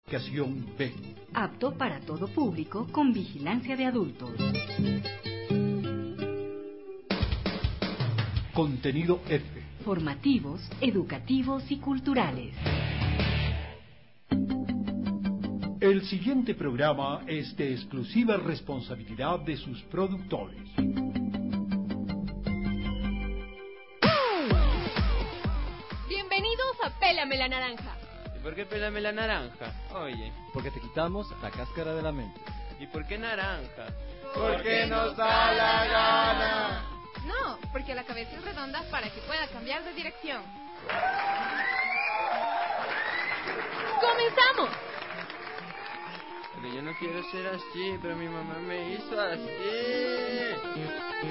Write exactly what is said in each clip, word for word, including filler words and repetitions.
Clasificación B. Apto para todo público con vigilancia de adultos. Contenido F. Formativos, educativos y culturales. El siguiente programa es de exclusiva responsabilidad de sus productores. Bienvenidos a Pélame la Naranja. ¿Y por qué pélame la naranja? Oye. Porque te quitamos la cáscara de la mente. ¿Y por qué naranja? Porque nos da la gana. No, porque la cabeza es redonda para que pueda cambiar de dirección. ¡Comenzamos! Pero yo no quiero ser así, pero mi mamá me hizo así.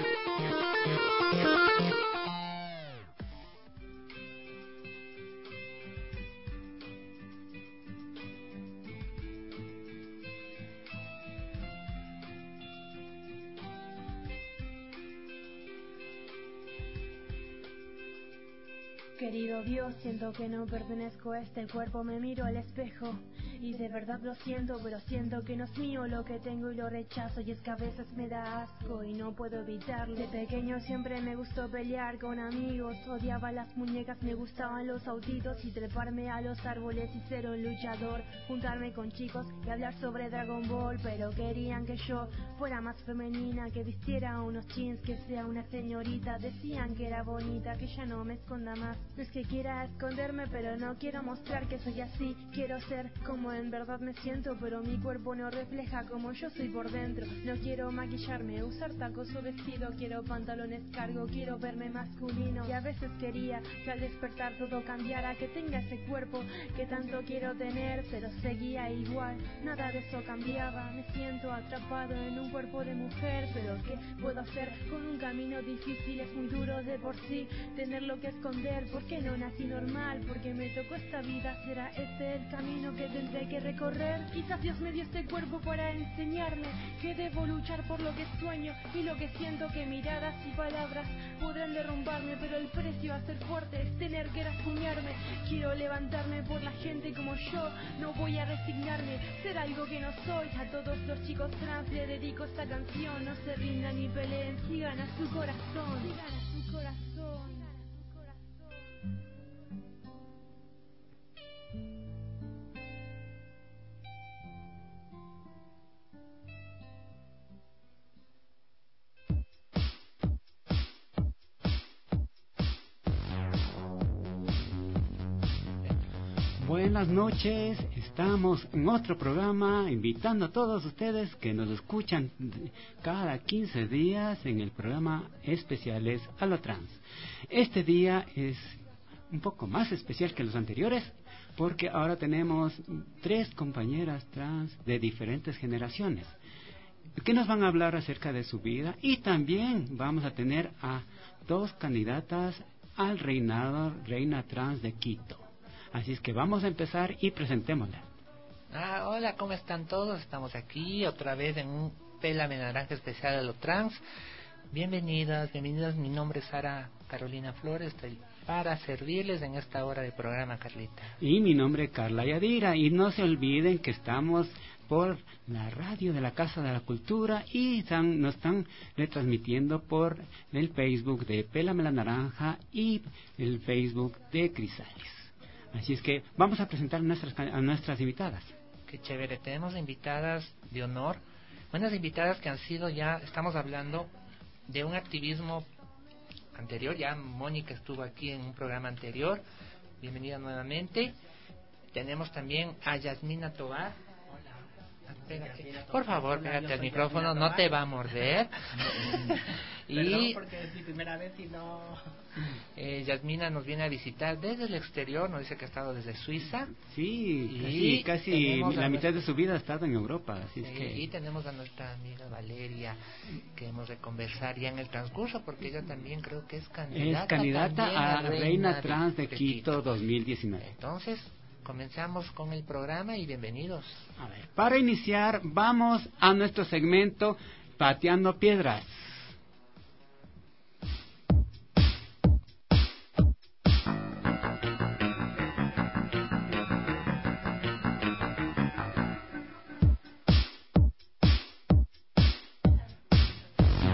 Querido Dios, siento que no pertenezco a este cuerpo, me miro al espejo y de verdad lo siento, pero siento que no es mío lo que tengo y lo rechazo, y es que a veces me da asco y no puedo evitarlo. De pequeño siempre me gustó pelear con amigos, odiaba las muñecas, me gustaban los autitos y treparme a los árboles y ser un luchador, juntarme con chicos y hablar sobre Dragon Ball, pero querían que yo fuera más femenina, que vistiera unos jeans, que sea una señorita, decían que era bonita, que ya no me esconda más. No es que quiera esconderme, pero no quiero mostrar que soy así. Quiero ser como en verdad me siento, pero mi cuerpo no refleja como yo soy por dentro. No quiero maquillarme, usar tacos o vestido, quiero pantalones cargo, quiero verme masculino. Y a veces quería que al despertar todo cambiara, que tenga ese cuerpo que tanto quiero tener, pero seguía igual, nada de eso cambiaba. Me siento atrapado en un cuerpo de mujer, pero ¿qué puedo hacer con un camino difícil? Es muy duro de por sí tenerlo que esconder. ¿Por qué no nací normal? Porque me tocó esta vida. ¿Será este el camino que tendré que recorrer? Quizás Dios me dio este cuerpo para enseñarme que debo luchar por lo que sueño y lo que siento, que miradas y palabras podrán derrumbarme, pero el precio a ser fuerte es tener que rasguñarme. Quiero levantarme por la gente como yo, no voy a resignarme, ser algo que no soy. A todos los chicos trans le dedico esta canción. No se rindan ni peleen, sigan a su corazón, sigan a su corazón. Buenas noches, estamos en otro programa invitando a todos ustedes que nos escuchan cada quince días en el programa Especiales a lo Trans. Este día es un poco más especial que los anteriores porque ahora tenemos tres compañeras trans de diferentes generaciones que nos van a hablar acerca de su vida, y también vamos a tener a dos candidatas al reinado Reina Trans de Quito. Así es que vamos a empezar y presentémosla. Ah, hola, ¿cómo están todos? Estamos aquí otra vez en un Pélame Naranja especial a lo trans. Bienvenidas, bienvenidas. Mi nombre es Sara Carolina Flores. Estoy para servirles en esta hora de programa, Carlita. Y mi nombre es Carla Yadira. Y no se olviden que estamos por la radio de la Casa de la Cultura y están, nos están retransmitiendo por el Facebook de Pélame la Naranja y el Facebook de Crisales. Así es que vamos a presentar a nuestras, a nuestras invitadas. Qué chévere, tenemos invitadas de honor, buenas invitadas que han sido ya, estamos hablando de un activismo anterior, ya Mónica estuvo aquí en un programa anterior, bienvenida nuevamente. Tenemos también a Yasmina Tobar. Pégate. Por favor, pégate al micrófono, no te va a morder. Y porque es mi primera vez y no... Eh, Yasmina nos viene a visitar desde el exterior, nos dice que ha estado desde Suiza. Sí, casi, casi la mitad de su vida ha estado en Europa. Así sí, es que... Y tenemos a nuestra amiga Valeria, que hemos de conversar ya en el transcurso, porque ella también creo que es candidata, es candidata a, a Reina, Reina Trans de, de Quito, Quito dos mil diecinueve. Entonces, comenzamos con el programa y bienvenidos. A ver, para iniciar, vamos a nuestro segmento Pateando Piedras.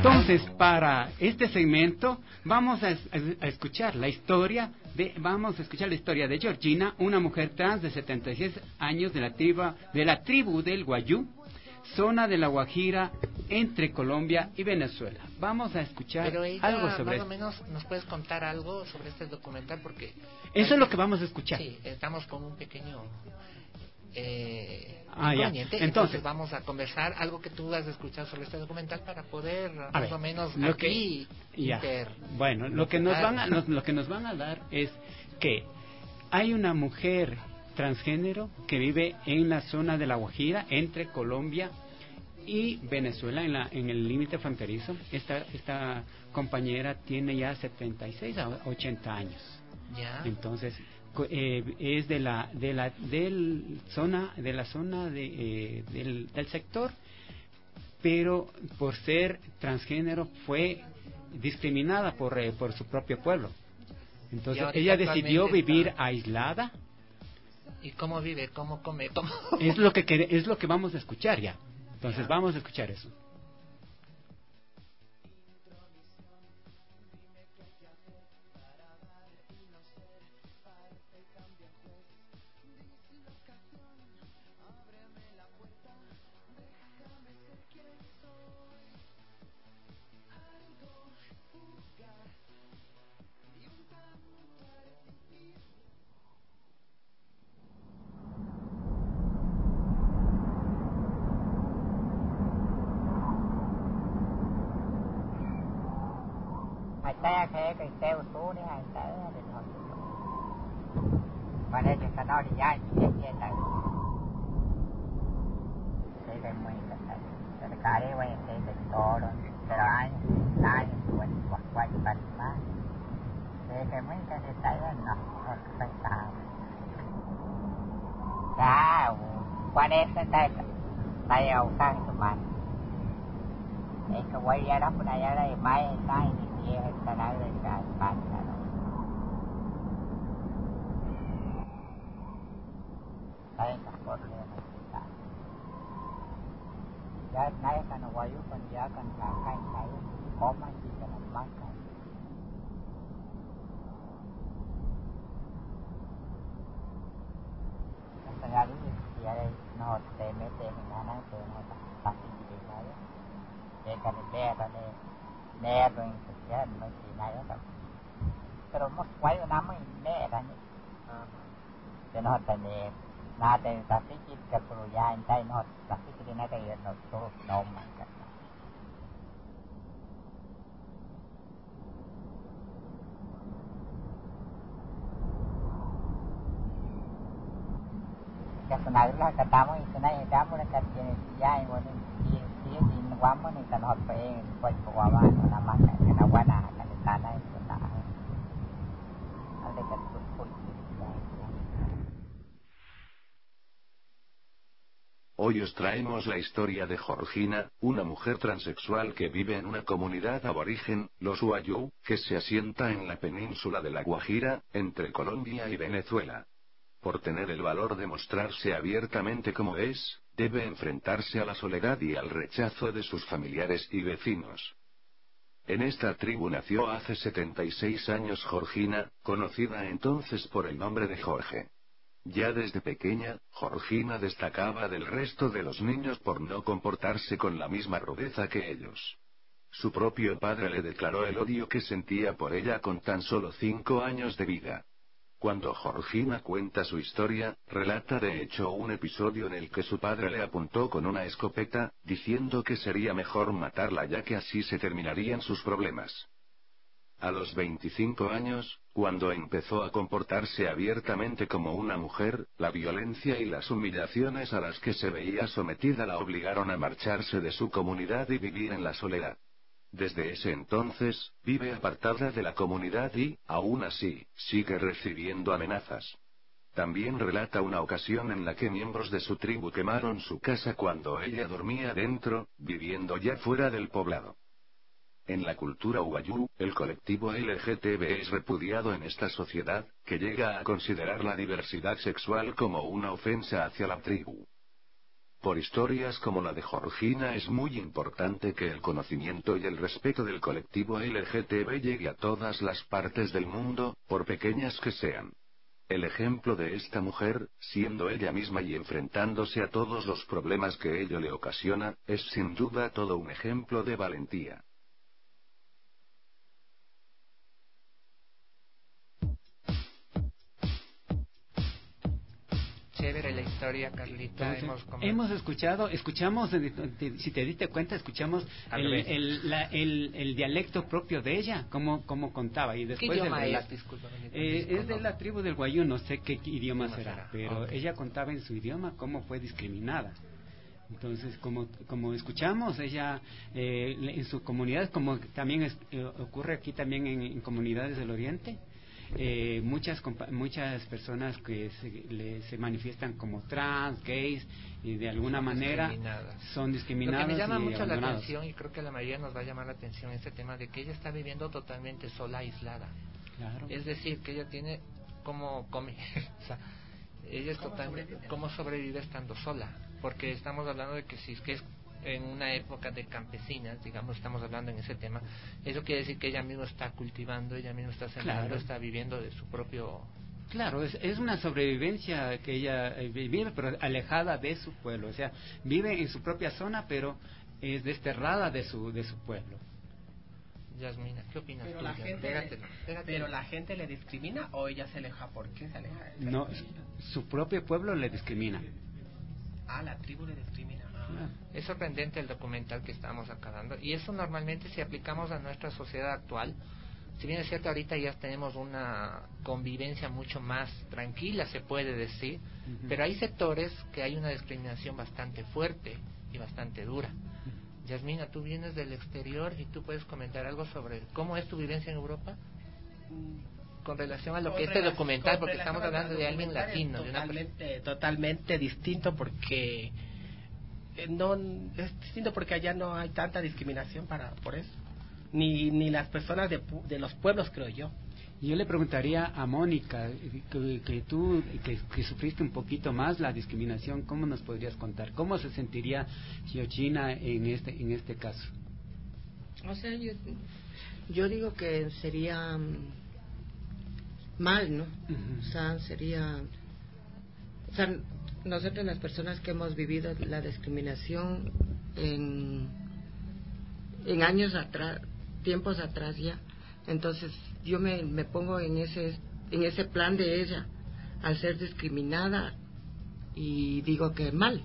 Entonces, para este segmento vamos a, a escuchar la historia de vamos a escuchar la historia de Georgina, una mujer trans de setenta y seis años de la tribu de la tribu del Guayú, zona de la Guajira, entre Colombia y Venezuela. Vamos a escuchar Pero ella, algo sobre más o menos, ¿nos puedes contar algo sobre este documental? Porque eso es lo que vamos a escuchar. Sí, estamos con un pequeño eh, ah, ya. entonces, entonces vamos a conversar algo que tú has escuchado sobre este documental para poder a más ver, o menos lo aquí que, ya. inter, bueno, lo que nos van a lo, lo que nos van a dar es que hay una mujer transgénero que vive en la zona de la Guajira entre Colombia y Venezuela, en la en el límite fronterizo. Esta esta compañera tiene ya setenta y seis a ochenta años. Ya. Entonces eh, es de la de la del zona de la zona de eh, del, del sector, pero por ser transgénero fue discriminada por eh, por su propio pueblo. Entonces ella decidió vivir está... aislada. ¿Y cómo vive? ¿Cómo come? ¿Cómo? Es lo que quere, es lo que vamos a escuchar ya. Entonces ya. Vamos a escuchar eso. Hãy subscribe cho kênh Ghiền Mì Gõ để không bỏ lỡ những video hấp Ya naik karena wayu kan dia akan kakai saya koma di dalam makan. Sekali dia not teme teme nana teme pasti di saya. Dia kan dia kan dia tu yang sekian masih naik kan. Terus mak wayu nama ini kan. Dia not teme nada tapi kita perlu yang saya not tapi kita nada yang not so normal kan. Kesenailah katamu kesenai kamu nak katakan siapa yang dia dia di wama ni kan hot pe buat wama nama kan wana kan tanah itu tak ada kat Hoy os traemos la historia de Georgina, una mujer transexual que vive en una comunidad aborigen, los Wayuu, que se asienta en la península de la Guajira, entre Colombia y Venezuela. Por tener el valor de mostrarse abiertamente como es, debe enfrentarse a la soledad y al rechazo de sus familiares y vecinos. En esta tribu nació hace setenta y seis años Georgina, conocida entonces por el nombre de Jorge. Ya desde pequeña, Georgina destacaba del resto de los niños por no comportarse con la misma rudeza que ellos. Su propio padre le declaró el odio que sentía por ella con tan solo cinco años de vida. Cuando Georgina cuenta su historia, relata de hecho un episodio en el que su padre le apuntó con una escopeta, diciendo que sería mejor matarla ya que así se terminarían sus problemas. A los veinticinco años, cuando empezó a comportarse abiertamente como una mujer, la violencia y las humillaciones a las que se veía sometida la obligaron a marcharse de su comunidad y vivir en la soledad. Desde ese entonces, vive apartada de la comunidad y, aún así, sigue recibiendo amenazas. También relata una ocasión en la que miembros de su tribu quemaron su casa cuando ella dormía dentro, viviendo ya fuera del poblado. En la cultura Wayuu, el colectivo L G T B es repudiado en esta sociedad, que llega a considerar la diversidad sexual como una ofensa hacia la tribu. Por historias como la de Georgina es muy importante que el conocimiento y el respeto del colectivo L G T B llegue a todas las partes del mundo, por pequeñas que sean. El ejemplo de esta mujer, siendo ella misma y enfrentándose a todos los problemas que ello le ocasiona, es sin duda todo un ejemplo de valentía. Chévere la historia, Carlita. Entonces, hemos, hemos escuchado, escuchamos, si te diste cuenta, escuchamos el, el, la, el, el dialecto propio de ella, cómo, cómo contaba. Y después ¿Qué idioma del, es? Disculpa, eh, es de la tribu del Guayú, no sé qué idioma será, será, pero okay. Ella contaba en su idioma cómo fue discriminada. Entonces, como como escuchamos, ella eh, en su comunidad, como también es, eh, ocurre aquí también en, en comunidades del Oriente, Eh, muchas muchas personas que se, le, se manifiestan como trans, gays, y de alguna son manera discriminadas. son discriminadas. Lo que me llama y mucho abandonados. la atención, y creo que a la mayoría nos va a llamar la atención este tema de que ella está viviendo totalmente sola, aislada. Claro. Es decir, que ella tiene cómo come, o sea, ella es totalmente cómo sobrevive estando sola, porque estamos hablando de que si es que es en una época de campesinas, digamos, estamos hablando en ese tema, eso quiere decir que ella misma está cultivando, ella misma está sembrando, claro. Está viviendo de su propio... Claro, es, es una sobrevivencia que ella eh, vive, pero alejada de su pueblo, o sea, vive en su propia zona, pero es desterrada de su de su pueblo. Yasmina, ¿qué opinas pero tú? La gente Pégatelo, le, pégatelo. Pero la gente le discrimina o ella se aleja, ¿por qué se aleja? No, su propio pueblo le discrimina. Ah, la tribu le discrimina. Ah. Es sorprendente el documental que estamos acá dando, y eso normalmente si aplicamos a nuestra sociedad actual, si bien es cierto ahorita ya tenemos una convivencia mucho más tranquila, se puede decir, uh-huh. Pero hay sectores que hay una discriminación bastante fuerte y bastante dura. Uh-huh. Yasmina, tú vienes del exterior y tú puedes comentar algo sobre cómo es tu vivencia en Europa con relación a lo con que este relación, documental, porque estamos hablando de alguien latino, totalmente, de una... totalmente distinto, porque no es distinto porque allá no hay tanta discriminación para por eso, ni ni las personas de, de los pueblos, creo yo. Yo le preguntaría a Mónica, que, que tú que, que sufriste un poquito más la discriminación, ¿cómo nos podrías contar? ¿Cómo se sentiría Georgina en este en este caso? O sea, yo, yo digo que sería um, mal, ¿no? Uh-huh. O sea, sería... O sea, nosotros las personas que hemos vivido la discriminación en, en años atrás, tiempos atrás ya, entonces yo me, me pongo en ese en ese plan de ella al ser discriminada y digo que mal.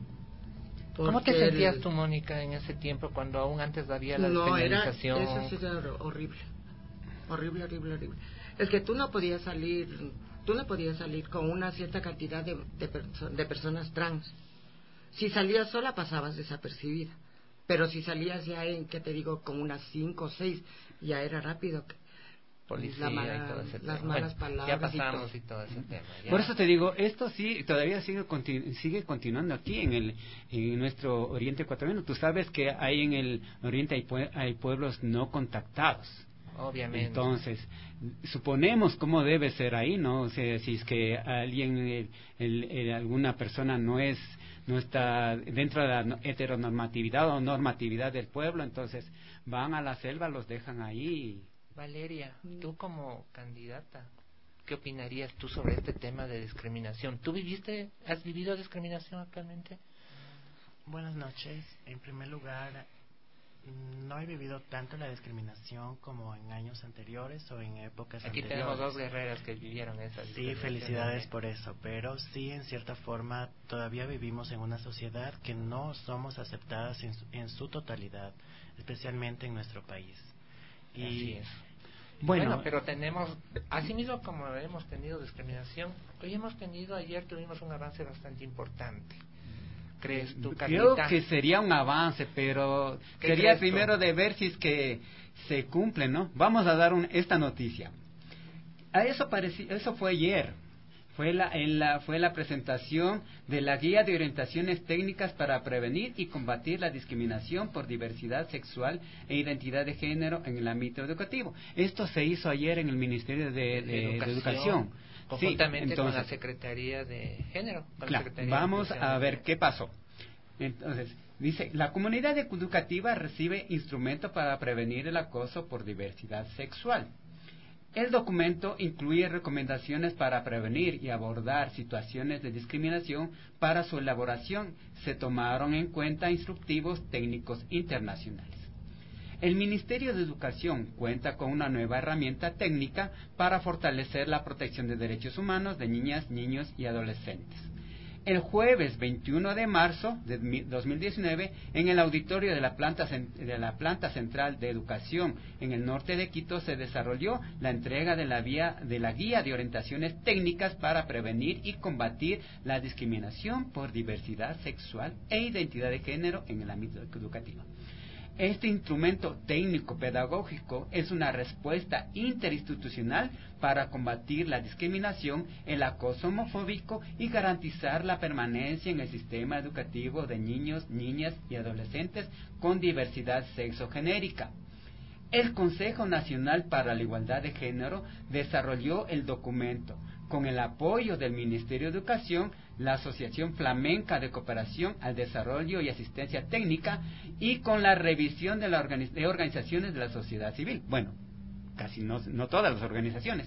¿Cómo te sentías el, tú, Mónica, en ese tiempo cuando aún antes había la no, discriminación? Era, eso sí era horrible, horrible, horrible, horrible. Es que tú no podías salir, tú no podías salir con una cierta cantidad de, de, perso- de personas trans. Si salías sola pasabas desapercibida, pero si salías ya en, ¿qué te digo?, con unas cinco o seis, ya era rápido. Policía la mala, y todo ese las tema. malas Bueno, palabras ya pasamos y y todo, y todo ese tema. Ya. Por eso te digo, esto sí, todavía sigue continu- sigue continuando aquí en el en nuestro oriente ecuatoriano. Tú sabes que hay en el oriente hay, pue- hay pueblos no contactados. Obviamente. Entonces, suponemos cómo debe ser ahí, ¿no? O sea, si es que alguien, el, el, el, alguna persona no es no está dentro de la heteronormatividad o normatividad del pueblo, entonces van a la selva, los dejan ahí. Valeria, tú como candidata, ¿qué opinarías tú sobre este tema de discriminación? ¿Tú viviste, has vivido discriminación actualmente? Buenas noches. En primer lugar, no he vivido tanto la discriminación como en años anteriores o en épocas Aquí anteriores. tenemos dos guerreras que vivieron esa discriminación. Sí, felicidades por eso, pero sí, en cierta forma, todavía vivimos en una sociedad que no somos aceptadas en su, en su totalidad, especialmente en nuestro país. Y así es. Bueno, bueno, pero tenemos, así mismo como hemos tenido discriminación, hoy hemos tenido, ayer tuvimos un avance bastante importante. ¿Crees tú, Carlita? Creo que sería un avance, pero sería primero de ver si es que se cumple, ¿no? Vamos a dar un, esta noticia. A eso pareció, eso fue ayer. Fue la, en la, fue la presentación de la Guía de Orientaciones Técnicas para Prevenir y Combatir la Discriminación por Diversidad Sexual e Identidad de Género en el ámbito educativo. Esto se hizo ayer en el Ministerio de, de, de Educación. De educación. Conjuntamente sí, entonces, con la Secretaría de Género. Con claro, la Secretaría vamos de a ver qué pasó. Entonces, dice, la comunidad educativa recibe instrumentos para prevenir el acoso por diversidad sexual. El documento incluye recomendaciones para prevenir y abordar situaciones de discriminación. Para su elaboración se tomaron en cuenta instructivos técnicos internacionales. El Ministerio de Educación cuenta con una nueva herramienta técnica para fortalecer la protección de derechos humanos de niñas, niños y adolescentes. El jueves veintiuno de marzo de dos mil diecinueve, en el auditorio de la, planta, de la Planta Central de Educación en el norte de Quito, se desarrolló la entrega de la, vía, de la Guía de Orientaciones Técnicas para Prevenir y Combatir la Discriminación por Diversidad Sexual e Identidad de Género en el ámbito educativo. Este instrumento técnico-pedagógico es una respuesta interinstitucional para combatir la discriminación, el acoso homofóbico y garantizar la permanencia en el sistema educativo de niños, niñas y adolescentes con diversidad sexogenérica. El Consejo Nacional para la Igualdad de Género desarrolló el documento con el apoyo del Ministerio de Educación, la Asociación Flamenca de Cooperación al Desarrollo y Asistencia Técnica y con la revisión de, la organiz de organizaciones de la sociedad civil. Bueno, casi no, no todas las organizaciones.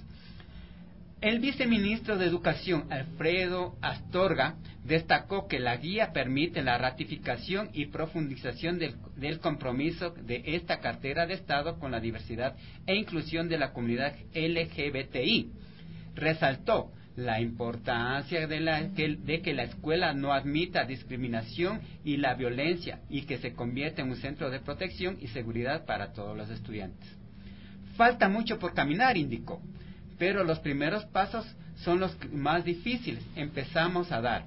El viceministro de Educación, Alfredo Astorga, destacó que la guía permite la ratificación y profundización del, del compromiso de esta cartera de Estado con la diversidad e inclusión de la comunidad L G B T I. Resaltó la importancia de, la, que, de que la escuela no admita discriminación y la violencia y que se convierta en un centro de protección y seguridad para todos los estudiantes. Falta mucho por caminar, indicó, pero los primeros pasos son los más difíciles. Empezamos a dar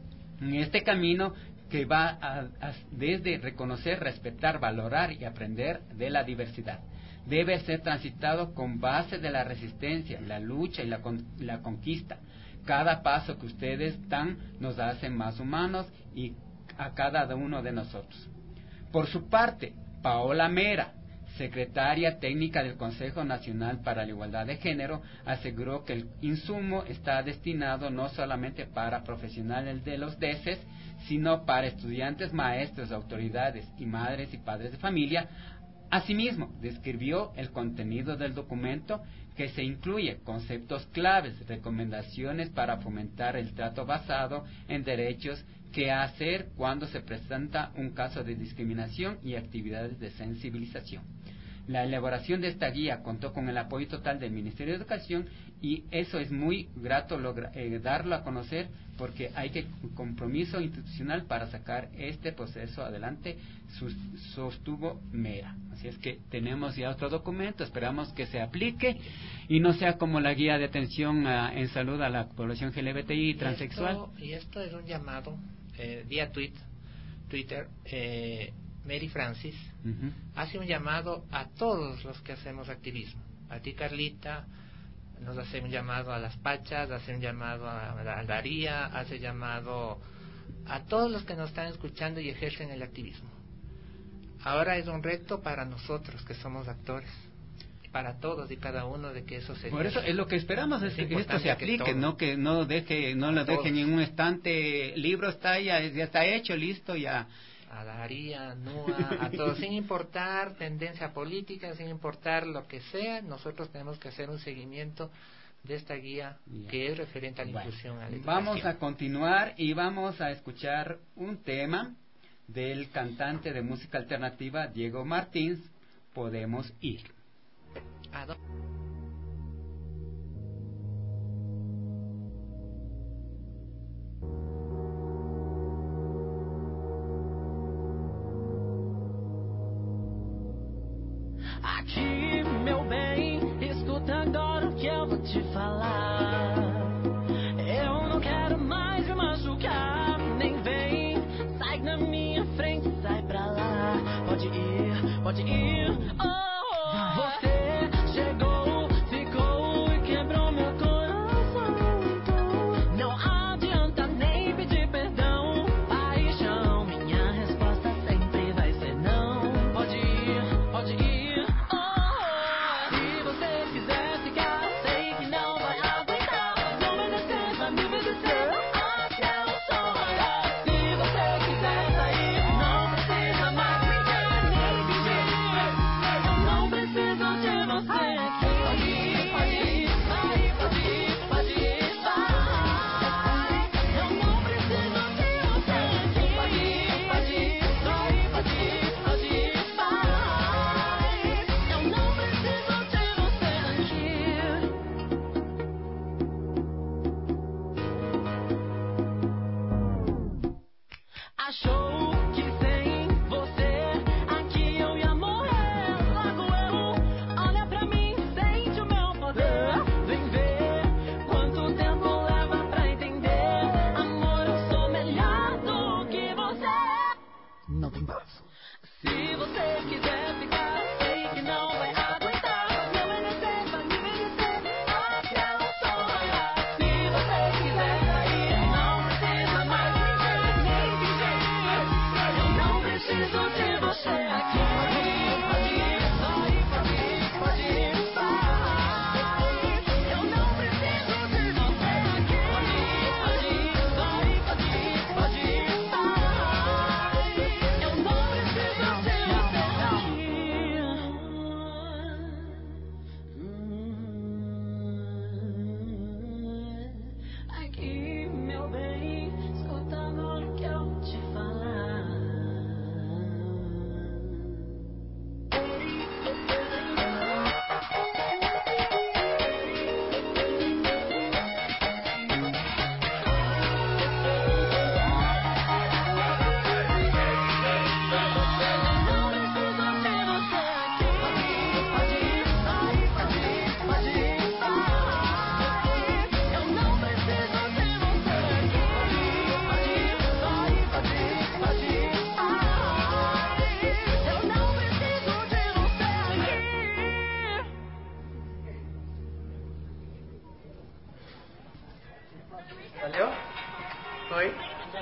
en este camino que va a, a, desde reconocer, respetar, valorar y aprender de la diversidad. Debe ser transitado con base de la resistencia, la lucha y la, con, la conquista. Cada paso que ustedes dan nos hace más humanos y a cada uno de nosotros. Por su parte, Paola Mera, secretaria técnica del Consejo Nacional para la Igualdad de Género, aseguró que el insumo está destinado no solamente para profesionales de los D E C E S, sino para estudiantes, maestros, autoridades y madres y padres de familia. Asimismo, describió el contenido del documento, que se incluye conceptos claves, recomendaciones para fomentar el trato basado en derechos, qué hacer cuando se presenta un caso de discriminación y actividades de sensibilización. La elaboración de esta guía contó con el apoyo total del Ministerio de Educación y eso es muy grato logra, eh, darlo a conocer porque hay que un compromiso institucional para sacar este proceso adelante, sus, sostuvo Mera. Así es que tenemos ya otro documento, esperamos que se aplique y no sea como la guía de atención a, en salud a la población L G B T I y transexual. Y esto, y esto es un llamado, eh, vía tweet, Twitter, eh, Mary Francis, uh-huh. hace un llamado a todos los que hacemos activismo. A ti, Carlita, nos hace un llamado a las Pachas, hace un llamado a la Daría, hace llamado a todos los que nos están escuchando y ejercen el activismo. Ahora es un reto para nosotros que somos actores, para todos y cada uno de que eso se. Por eso es lo que esperamos, es que esto se aplique, que no que no deje no lo dejen en un estante, libro está ya ya está hecho, listo ya. A Daría, Nua, a todos, sin importar tendencia política, sin importar lo que sea, nosotros tenemos que hacer un seguimiento de esta guía yeah. que es referente a la bueno, inclusión. A la vamos a continuar y vamos a escuchar un tema del cantante de música alternativa Diego Martins, Podemos Ir. ¿A dónde? Aqui, meu bem, escuta agora o que eu vou te falar. Eu não quero mais me machucar, nem vem, sai da minha frente, sai pra lá. Pode ir, pode ir, oh, oh. Você chegou, ficou e quebrou meu coração. Não adianta nem pedir perdão, paixão, minha resposta sempre vai ser não. Pode ir, pode ir. Say achou que sem você aqui eu ia morrer. Largo eu, olha pra mim, sente o meu poder. Vem ver quanto tempo leva pra entender. Amor, eu sou melhor do que você. Não tem braço. Se você quiser ficar, sei que não vai aguentar. Vai me obedecer, vai me obedecer, até o sol raiar. Se você quiser sair, não precisa mais me ver, nem fingir. Eu não preciso de você aqui. Pode ir, pode ir, pode ir, pode ir, vai. Eu não preciso de você aqui. Pode ir, pode ir, pode ir, pode ir, pode ir, vai. Eu não preciso de você aqui. Aqui, meu bem, escuta agora o que eu vou te falar. ¿Salió? ¿Hoy?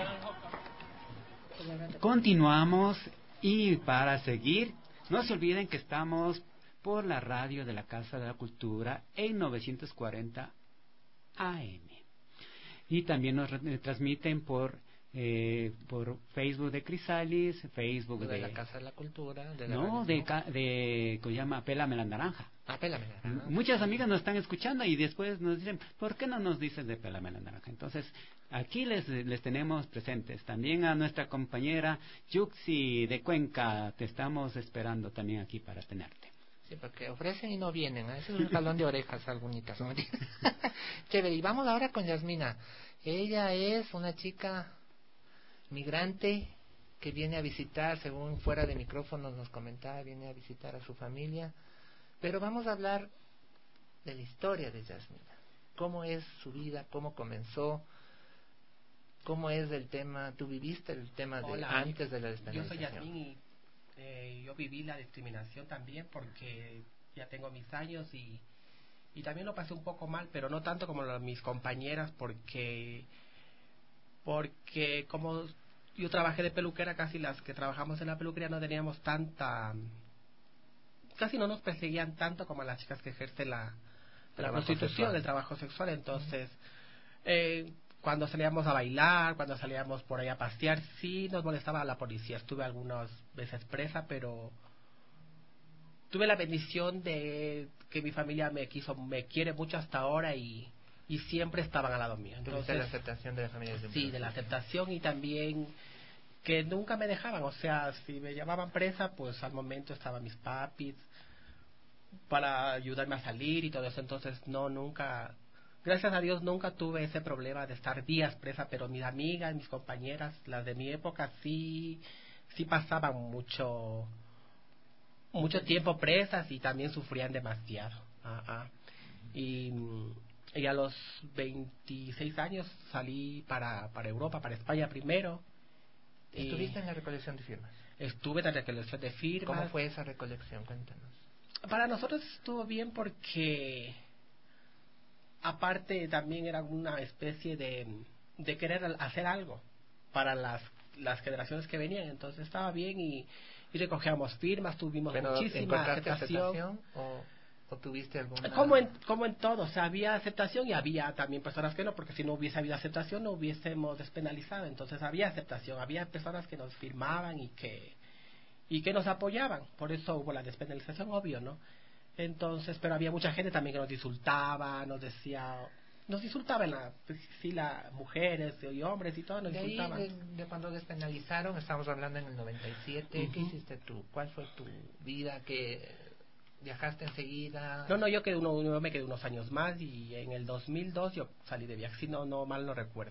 Continuamos y para seguir, no se olviden que estamos por la radio de la Casa de la Cultura en novecientos cuarenta A M. Y también nos re- transmiten por eh, por Facebook de Crisalis, Facebook De, de, la Casa de la Cultura. De la no, radio, de, ca- de, ¿cómo se llama? Pélame la naranja. Ah, Pélame la naranja. Muchas amigas nos están escuchando y después nos dicen, ¿por qué no nos dices de Pélame la naranja? Entonces, aquí les, les tenemos presentes. También a nuestra compañera Yuxi de Cuenca, te estamos esperando también aquí para tenerte. Sí, porque ofrecen y no vienen. ¿eh? Ese es un jalón de orejas, algunitas. ¿No? Chévere, y vamos ahora con Yasmina. Ella es una chica migrante que viene a visitar, según fuera de micrófonos nos comentaba, viene a visitar a su familia. Pero vamos a hablar de la historia de Yasmina. ¿Cómo es su vida? ¿Cómo comenzó? ¿Cómo es el tema? ¿Tú viviste el tema de Hola, antes de la yo soy despenalización? Yasmín y eh, yo viví la discriminación también porque ya tengo mis años y, y también lo pasé un poco mal, pero no tanto como lo- mis compañeras porque porque como yo trabajé de peluquera, casi las que trabajamos en la peluquería no teníamos tanta, casi no nos perseguían tanto como a las chicas que ejercen la, la Trabajo prostitución, sexual. el trabajo sexual. Entonces, eh, cuando salíamos a bailar, cuando salíamos por ahí a pasear, sí nos molestaba la policía. Estuve algunas veces presa, pero tuve la bendición de que mi familia me quiso, me quiere mucho hasta ahora y, y siempre estaban al lado mío. ¿Tuviste Entonces, la aceptación de la familia desde un sí, de la aceptación y también que nunca me dejaban, o sea, si me llamaban presa, pues al momento estaban mis papis para ayudarme a salir y todo eso. Entonces no, nunca, gracias a Dios nunca tuve ese problema de estar días presa, pero mis amigas, mis compañeras, las de mi época sí, sí pasaban mucho mucho tiempo presas y también sufrían demasiado. Ajá. Y, y a los veintiséis años salí para, para Europa, para España primero. ¿Estuviste en la recolección de firmas? Estuve en la recolección de firmas. ¿Cómo fue esa recolección? Cuéntanos. Para nosotros estuvo bien porque aparte también era una especie de, de querer hacer algo para las, las generaciones que venían. Entonces estaba bien y, y recogíamos firmas, tuvimos ¿Pero muchísima encontraste aceptación. aceptación o, o tuviste alguna...? Como en, como en todo, o sea, había aceptación y había también personas que no, porque si no hubiese habido aceptación no hubiésemos despenalizado. Entonces había aceptación, había personas que nos firmaban y que y que nos apoyaban. Por eso hubo la despenalización, obvio, ¿no? Entonces, pero había mucha gente también que nos insultaba, nos decía, nos insultaban, la, pues, sí, las mujeres y hombres y todo, nos De ahí, insultaban. de, de cuando despenalizaron, estamos hablando en el noventa y siete, ¿qué Ujú. hiciste tú? ¿Cuál fue tu vida? ¿Que viajaste enseguida? No, no, yo quedé uno, yo me quedé unos años más y en el dos mil dos yo salí de viaje, si no, no mal no recuerdo.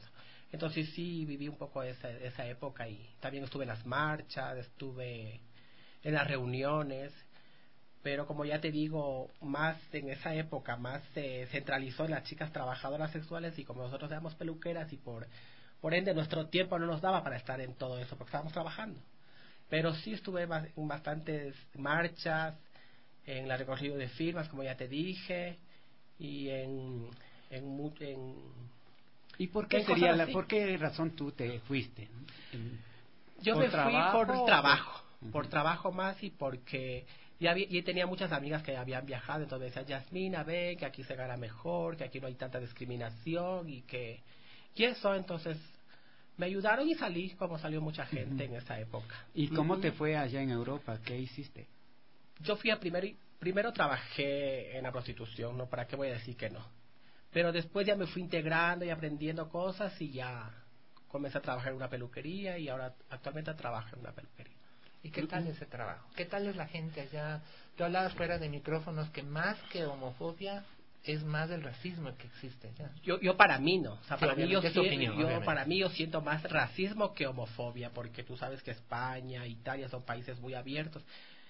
Entonces sí viví un poco esa, esa época y también estuve en las marchas, estuve en las reuniones, pero como ya te digo, más en esa época, más se centralizó en las chicas trabajadoras sexuales y como nosotros éramos peluqueras y por, por ende nuestro tiempo no nos daba para estar en todo eso porque estábamos trabajando. Pero sí estuve en bastantes marchas, en la recorrido de firmas, como ya te dije, y en... en, en ¿Y por qué sería la, por qué razón tú te fuiste? Yo me fui por trabajo, por, por trabajo más y porque ya, había, ya tenía muchas amigas que habían viajado, entonces me decían, Yasmina, ven, que aquí se gana mejor, que aquí no hay tanta discriminación y que... Y eso, entonces, me ayudaron y salí como salió mucha gente uh-huh. en esa época. ¿Y cómo uh-huh. te fue allá en Europa? ¿Qué hiciste? Yo fui a primero, primero trabajé en la prostitución, ¿no? ¿Para qué voy a decir que no? Pero después ya me fui integrando y aprendiendo cosas y ya comencé a trabajar en una peluquería y ahora actualmente trabajo en una peluquería. ¿Y qué tal ese trabajo? ¿Qué tal es la gente allá? Tú hablabas fuera de micrófonos que más que homofobia es más el racismo que existe allá. Yo, yo para mí no. O sea, sí, para mí yo, siento, opinión, yo para mí yo siento más racismo que homofobia porque tú sabes que España, Italia son países muy abiertos.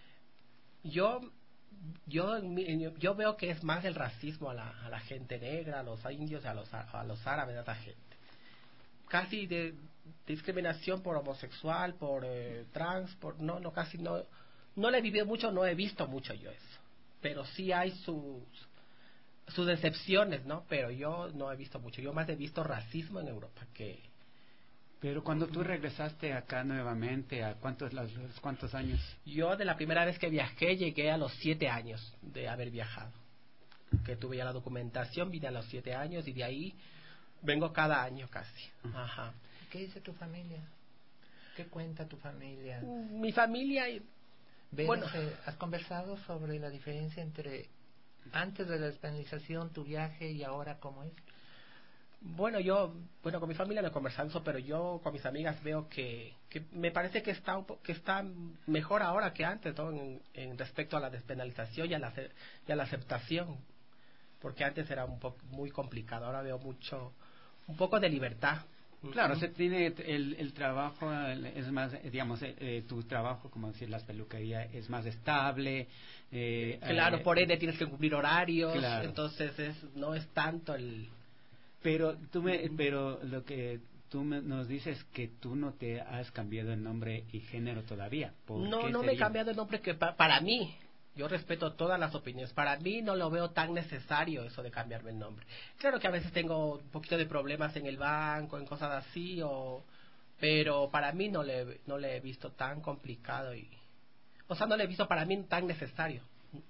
Yo yo yo veo que es más el racismo a la, a la gente negra, a los indios, a los a los árabes, a esa gente. Casi de discriminación por homosexual, por eh, trans, por no no casi no no le he vivido mucho, no he visto mucho yo eso. Pero sí hay sus sus excepciones, ¿no? Pero yo no he visto mucho. Yo más he visto racismo en Europa que... Pero cuando tú regresaste acá nuevamente, ¿a cuántos, los, cuántos años? Yo de la primera vez que viajé llegué a los siete años de haber viajado. Que tuve ya la documentación, vine a los siete años y de ahí vengo cada año casi. Ajá. ¿Qué dice tu familia? ¿Qué cuenta tu familia? Mi familia... Bueno, ¿has conversado sobre la diferencia entre antes de la despenalización, tu viaje y ahora cómo es? Bueno, yo, bueno, con mi familia no he conversado eso, pero yo con mis amigas veo que, que me parece que está que está mejor ahora que antes, ¿no? En, en respecto a la despenalización y a la, y a la aceptación, porque antes era un poco muy complicado. Ahora veo mucho, un poco de libertad. Claro, se tiene el, el trabajo es más, digamos, eh, tu trabajo, como decir, las peluquerías es más estable. Eh, claro, eh, por ende tienes que cumplir horarios, claro. Entonces es no es tanto el. Pero tú me, pero lo que tú me, nos dices que tú no te has cambiado el nombre y género todavía. ¿Por no, qué no sería? me he cambiado el nombre que pa, para mí. Yo respeto todas las opiniones. Para mí no lo veo tan necesario eso de cambiarme el nombre. Claro que a veces tengo un poquito de problemas en el banco, en cosas así, o pero para mí no le no le he visto tan complicado y, o sea, no le he visto para mí tan necesario.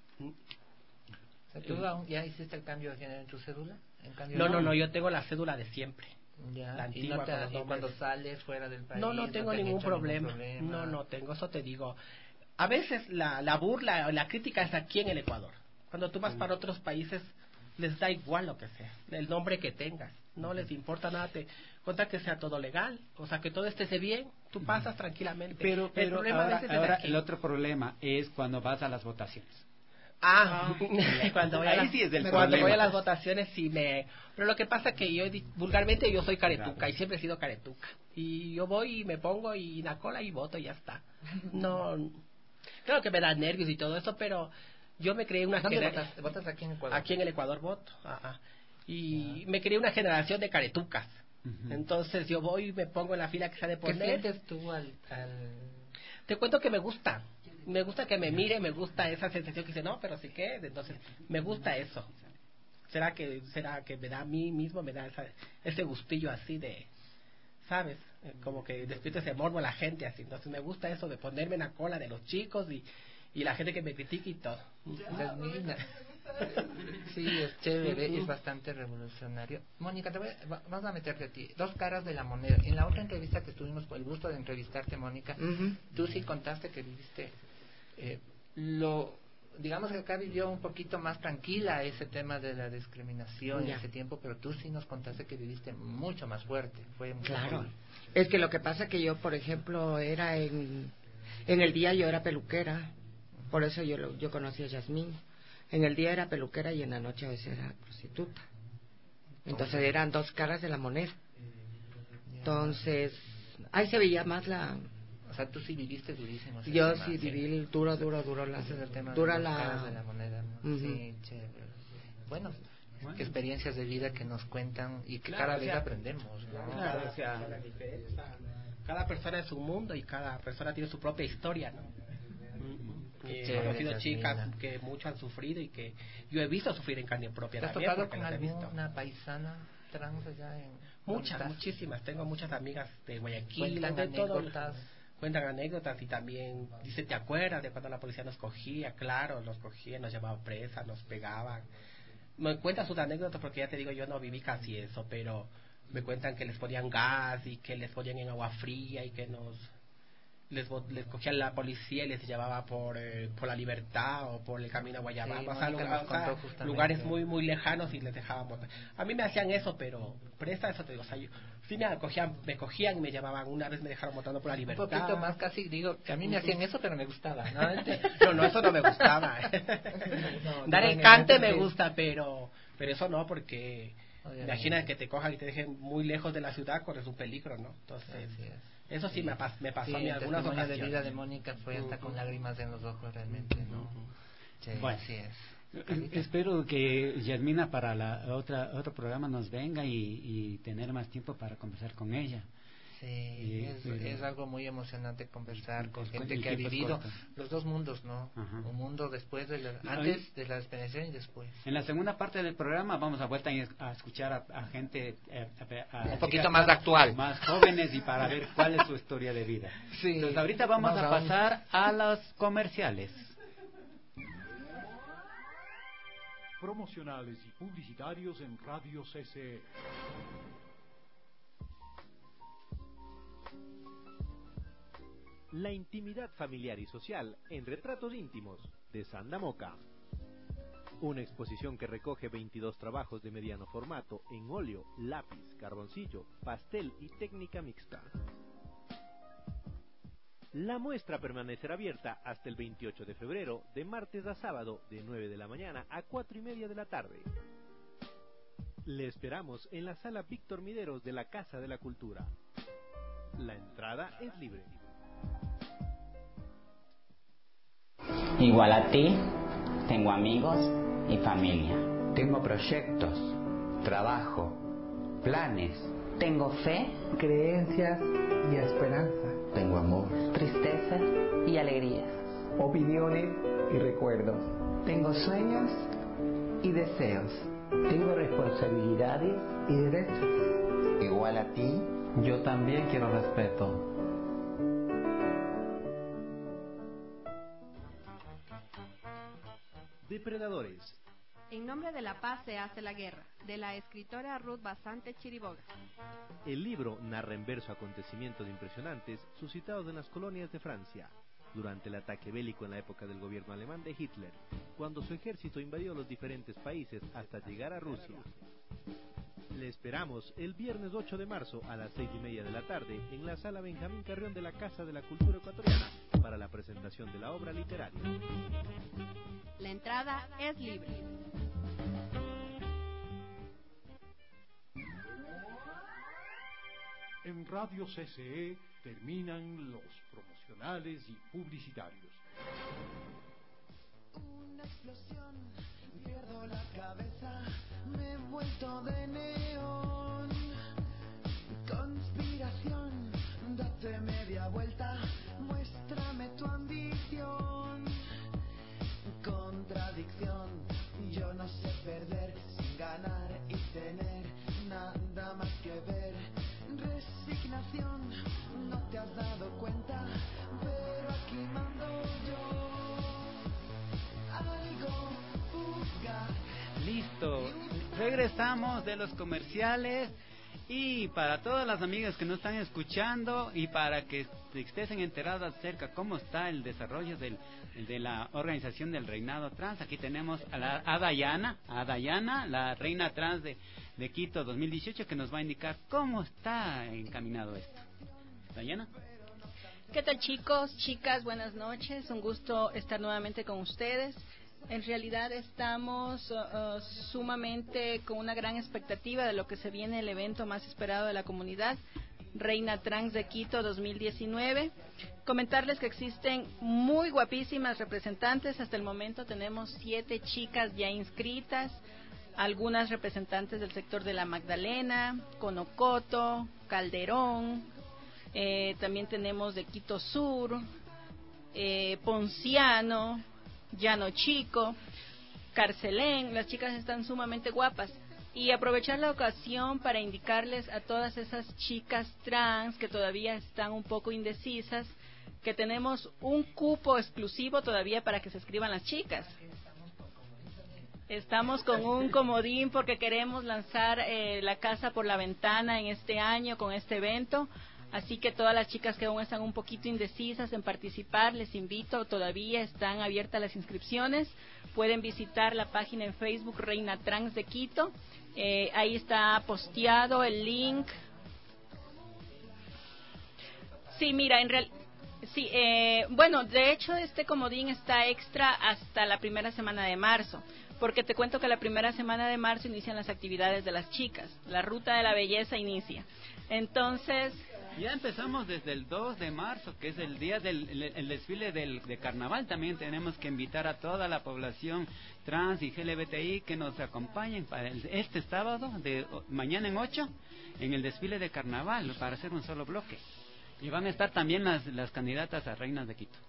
O sea, ¿tú ya hiciste el cambio de género en tu cédula? ¿En cambio, no, no, no, no, yo tengo la cédula de siempre. Ya. La antigua. ¿Y, no te, con los y cuando sales fuera del país? No, no tengo no ningún, problema. ningún problema. No, no tengo, eso te digo. A veces la, la burla o la crítica es aquí en el Ecuador. Cuando tú vas mm. para otros países, les da igual lo que sea, el nombre que tengas. No mm. les importa nada, te cuenta que sea todo legal, o sea, que todo esté bien, tú pasas mm. tranquilamente. Pero, pero el problema ahora, a veces ahora es aquí. El otro problema es cuando vas a las votaciones. Ah, cuando, voy a, Ahí las, sí es del cuando problema. voy a las votaciones sí me... Pero lo que pasa es que yo, vulgarmente yo soy caretuca, claro. Y siempre he sido caretuca. Y yo voy y me pongo y la cola y voto y ya está. No... Claro que me da nervios y todo eso, pero yo me creé una generación... ¿Votas, ¿Votas aquí en Ecuador? Aquí en el Ecuador voto. Ah, ah. Y yeah. me creé una generación de caretucas. Uh-huh. Entonces yo voy y me pongo en la fila que se ha de poner. ¿Qué sientes tú al, al...? Te cuento que me gusta. Me gusta que me mire, me gusta esa sensación que dice, no, pero sí que... Entonces, me gusta eso. ¿Será que será que me da a mí mismo, me da esa, ese gustillo así de... ¿Sabes? Como que despierta ese morbo a la gente así. Entonces me gusta eso de ponerme en la cola de los chicos y, y la gente que me critica y todo. Sí, es chévere, es bastante revolucionario. Mónica, te voy a, vamos a meterte a ti. Dos caras de la moneda. En la otra entrevista que tuvimos por el gusto de entrevistarte, Mónica, uh-huh. tú sí contaste que viviste eh, lo... Digamos que acá vivió un poquito más tranquila ese tema de la discriminación en ese tiempo, pero tú sí nos contaste que viviste mucho más fuerte. Fue claro. Muy... Es que lo que pasa que yo, por ejemplo, era en en el día yo era peluquera, por eso yo lo, yo conocí a Yasmín. En el día era peluquera y en la noche a veces era prostituta. Entonces eran dos caras de la moneda. Entonces, ahí se veía más la... O sea, tú sí viviste durísimo. Yo tema, sí viví sí. duro, duro, duro. La, Ese es el tema dura de las la... caras de la moneda, ¿no? Uh-huh. Sí, chévere. Bueno, bueno, qué experiencias de vida que nos cuentan y que claro, cada o vez sea, aprendemos, ¿no? Claro, o sea, cada persona es un mundo y cada persona tiene su propia historia, ¿no? Eh, he conocido chicas que mucho han sufrido y que yo he visto sufrir en carne propia. ¿Te has también tocado con las he visto. alguna paisana trans allá en... Muchas, muchísimas. Tengo muchas amigas de Guayaquil, Cuentan de todo. anécdotas. Cuentan anécdotas y también dice, ¿te acuerdas de cuando la policía nos cogía? Claro, nos cogía, nos llevaba presa, nos pegaban. Me cuentan sus anécdotas porque ya te digo, yo no viví casi eso, pero me cuentan que les ponían gas y que les ponían en agua fría y que nos les, les cogían la policía y les llevaba por eh, por la Libertad o por el camino a Guayabamba, sí, o sea, lugar, o sea lugares muy muy lejanos y les dejaban botar. A mí me hacían eso, pero presta eso te digo, o sea, yo, sí me cogían, me cogían y me llevaban, una vez me dejaron botando por la Libertad. Un poquito más casi digo que a mí me hacían eso, pero me gustaba, ¿no? No, no, eso no me gustaba. No, dar el cante me gusta, pero pero eso no, porque imagina que te cojan y te dejen muy lejos de la ciudad, corres un peligro, ¿no? Entonces, eso sí me, pas, me pasó sí, a mí algunas ocasiones. La vida de Mónica fue hasta uh-huh. con lágrimas en los ojos realmente, ¿no? Uh-huh. Sí, bueno, así es. Espero que Yasmina para la otra otro programa nos venga y, y tener más tiempo para conversar con ella. Sí, y, es, pero, es algo muy emocionante conversar con gente que ha vivido corto. Los dos mundos, ¿no? Ajá. Un mundo después de la, antes de la despenetración y después. En la segunda parte del programa vamos a vuelta a escuchar a, a gente a, a, a un poquito más actual, más jóvenes y para ver cuál es su historia de vida. Sí. Entonces ahorita vamos más a aún. pasar a los comerciales. Promocionales y publicitarios en Radio C C E. La intimidad familiar y social en Retratos Íntimos de Sanda Moca. Una exposición que recoge veintidós trabajos de mediano formato en óleo, lápiz, carboncillo, pastel y técnica mixta. La muestra permanecerá abierta hasta el veintiocho de febrero, de martes a sábado, de nueve de la mañana a cuatro y media de la tarde. Le esperamos en la sala Víctor Mideros de la Casa de la Cultura. La entrada es libre. Igual a ti, tengo amigos y familia. Tengo proyectos, trabajo, planes. Tengo fe, creencias y esperanza. Tengo amor, tristeza y alegría. Opiniones y recuerdos. Tengo sueños y deseos. Tengo responsabilidades y derechos. Igual a ti, yo también quiero respeto. Depredadores. En nombre de la paz se hace la guerra, de la escritora Ruth Basante Chiriboga. El libro narra en verso acontecimientos impresionantes suscitados en las colonias de Francia, durante el ataque bélico en la época del gobierno alemán de Hitler, cuando su ejército invadió los diferentes países hasta llegar a Rusia. Le esperamos el viernes ocho de marzo a las seis y media de la tarde en la sala Benjamín Carrión de la Casa de la Cultura Ecuatoriana para la presentación de la obra literaria. La entrada es libre. En Radio C C E terminan los promocionales y publicitarios. Una explosión, pierdo la cabeza, me he vuelto de neón. Conspiración, date media vuelta, muéstrame tu ambición. Contradicción, yo no sé perder sin ganar y tener nada más que ver. Resignación, no te has dado cuenta, pero aquí mando yo. Algo fugaz. Listo, regresamos de los comerciales. Y para todas las amigas que nos están escuchando y para que estén enteradas acerca cómo está el desarrollo del, de la organización del reinado trans, aquí tenemos a, la, a Dayana, a Dayana, la reina trans de, de Quito dos mil dieciocho, que nos va a indicar cómo está encaminado esto. Dayana. ¿Qué tal, chicos, chicas? Buenas noches, un gusto estar nuevamente con ustedes. En realidad estamos uh, uh, sumamente con una gran expectativa de lo que se viene, el evento más esperado de la comunidad, Reina Trans de Quito dos mil diecinueve. Comentarles que existen muy guapísimas representantes. Hasta el momento tenemos siete chicas ya inscritas, algunas representantes del sector de la Magdalena, Conocoto, Calderón, eh, también tenemos de Quito Sur, eh, Ponciano, Llano Chico, Carcelén. Las chicas están sumamente guapas. Y aprovechar la ocasión para indicarles a todas esas chicas trans que todavía están un poco indecisas que tenemos un cupo exclusivo todavía para que se escriban las chicas. Estamos con un comodín porque queremos lanzar eh, la casa por la ventana en este año con este evento. Así que todas las chicas que aún están un poquito indecisas en participar, les invito, todavía están abiertas las inscripciones. Pueden visitar la página en Facebook Reina Trans de Quito. Eh, ahí está posteado el link. Sí, mira, en real, sí, eh, bueno, de hecho este comodín está extra hasta la primera semana de marzo, porque te cuento que la primera semana de marzo inician las actividades de las chicas, la ruta de la belleza inicia. Entonces, ya empezamos desde el dos de marzo, que es el día del el, el desfile del de carnaval. También tenemos que invitar a toda la población trans y L G B T I que nos acompañen para el, este sábado, de mañana en ocho, en el desfile de carnaval, para hacer un solo bloque. Y van a estar también las, las candidatas a reinas de Quito.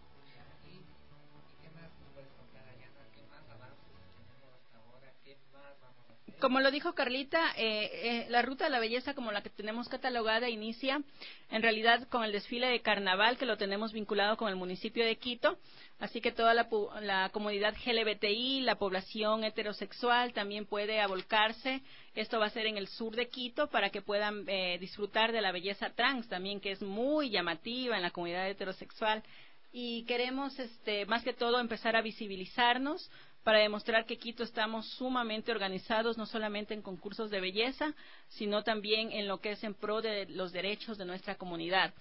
Como lo dijo Carlita, eh, eh, la ruta de la belleza como la que tenemos catalogada inicia en realidad con el desfile de carnaval que lo tenemos vinculado con el municipio de Quito, así que toda la, la comunidad L G B T I, la población heterosexual también puede avolcarse. Esto va a ser en el sur de Quito para que puedan eh, disfrutar de la belleza trans también, que es muy llamativa en la comunidad heterosexual. Y queremos, este, más que todo, empezar a visibilizarnos para demostrar que Quito estamos sumamente organizados, no solamente en concursos de belleza, sino también en lo que es en pro de los derechos de nuestra comunidad.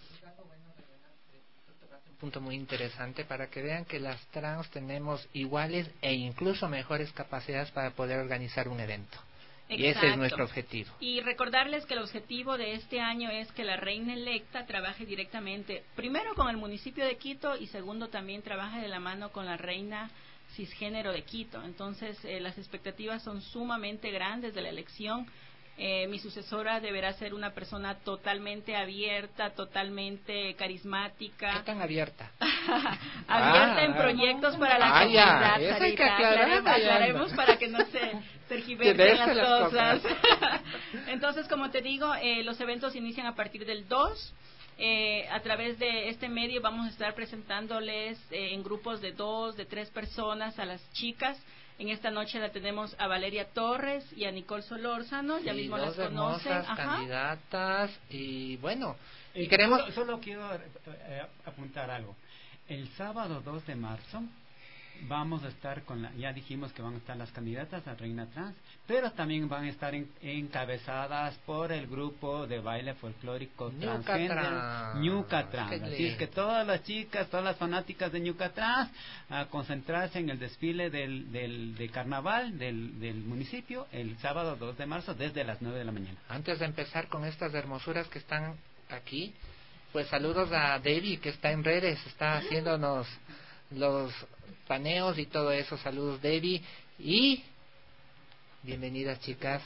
Un punto muy interesante para que vean que las trans tenemos iguales e incluso mejores capacidades para poder organizar un evento. Exacto. Y ese es nuestro objetivo. Y recordarles que el objetivo de este año es que la reina electa trabaje directamente, primero con el municipio de Quito y segundo también trabaje de la mano con la reina cisgénero de Quito. Entonces eh, las expectativas son sumamente grandes de la elección. Eh, mi sucesora deberá ser una persona totalmente abierta, totalmente carismática. ¿Qué tan abierta? abierta ah, en proyectos para la ah, comunidad. Ya, eso hay que aclarar, aclaremos para que no se tergiversen las, las cosas. cosas. Entonces, como te digo, eh, los eventos inician a partir del dos. Eh, a través de este medio vamos a estar presentándoles eh, en grupos de dos, de tres personas a las chicas. En esta noche la tenemos a Valeria Torres y a Nicole Solórzano, ya sí, mismo dos las conocen. Hermosas candidatas y bueno, y eh, queremos... Solo, solo quiero eh, apuntar algo. El sábado dos de marzo vamos a estar con la, ya dijimos que van a estar las candidatas a Reina Trans, pero también van a estar en, encabezadas por el grupo de baile folclórico transgénero Ñuca Trans. Así es que todas las chicas, todas las fanáticas de Ñuca Trans, a concentrarse en el desfile del, del de carnaval del, del municipio el sábado dos de marzo desde las nueve de la mañana. Antes de empezar con estas hermosuras que están aquí, pues saludos a Debbie que está en redes, está haciéndonos los paneos y todo eso. Saludos, Debbie, y bienvenidas, chicas.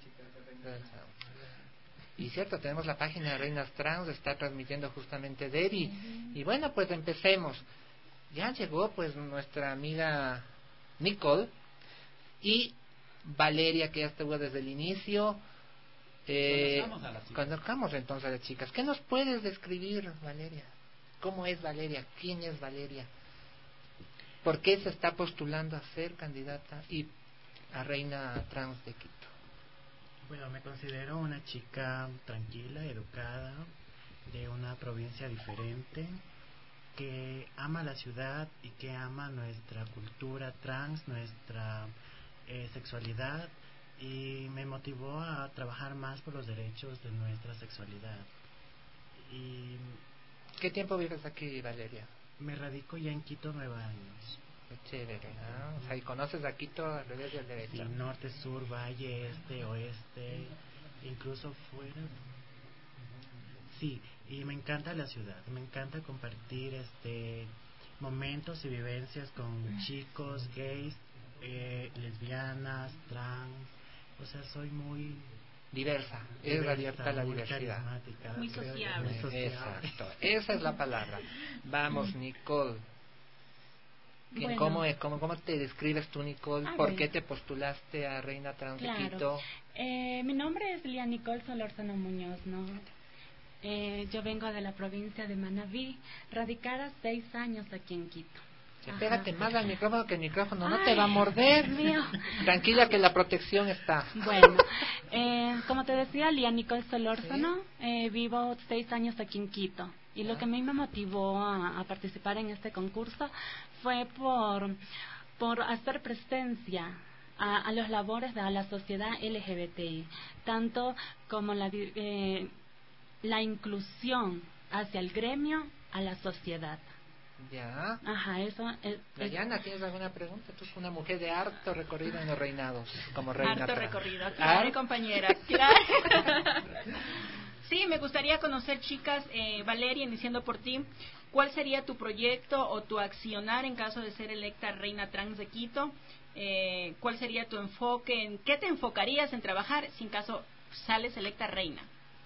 Y cierto, tenemos la página de Reinas Trans, está transmitiendo justamente Debbie. Y bueno, pues empecemos. Ya llegó pues nuestra amiga Nicole y Valeria, que ya estuvo desde el inicio. Eh, conozcamos entonces a las chicas. ¿Qué nos puedes describir, Valeria? ¿Cómo es Valeria? ¿Quién es Valeria? ¿Por qué se está postulando a ser candidata y a Reina Trans de Quito? Bueno, me considero una chica tranquila, educada, de una provincia diferente, que ama la ciudad y que ama nuestra cultura trans, nuestra eh, sexualidad, y me motivó a trabajar más por los derechos de nuestra sexualidad. Y ¿qué tiempo vives aquí, Valeria? Me radico ya en Quito nueve años. Qué chévere, ¿no? O sea, ¿y conoces a Quito al revés y al derecho? Sí, norte, sur, valle, este, oeste, incluso fuera. sí, y me encanta la ciudad, me encanta compartir este momentos y vivencias con chicos gays, eh, lesbianas, trans, o sea, soy muy diversa, es abierta a la diversidad, muy sociable. Muy sociable. Exacto, esa es la palabra. Vamos, Nicole. Bueno. ¿Cómo, es, cómo, ¿Cómo te describes tú, Nicole? Ah, ¿Por bueno. qué te postulaste a Reina Trans Claro. de Quito? Eh, mi nombre es Lía Nicole Solórzano Muñoz, ¿no? Eh, yo vengo de la provincia de Manabí, radicada seis años aquí en Quito. Pégate más al micrófono, que el micrófono Ay, no te va a morder. Dios mío. Tranquila, que la protección está. Bueno, eh, como te decía, Lía Nicole Solórzano, ¿sí? eh, vivo seis años aquí en Quito. Y lo que a mí me motivó a, a participar en este concurso fue por, por hacer presencia a, a los labores de a la sociedad L G B T I, tanto como la, eh, la inclusión hacia el gremio, a la sociedad. Ya. Ajá, eso es. Dayana, ¿tienes alguna pregunta? Tú eres una mujer de harto recorrido en los reinados, como reina. Harto trans. recorrido, claro, ¿Ah? compañera, claro. Sí, me gustaría conocer, chicas, eh, Valeria, iniciando por ti, ¿cuál sería tu proyecto o tu accionar en caso de ser electa reina trans de Quito? Eh, ¿Cuál sería tu enfoque? ¿En qué te enfocarías en trabajar si en caso sales electa reina?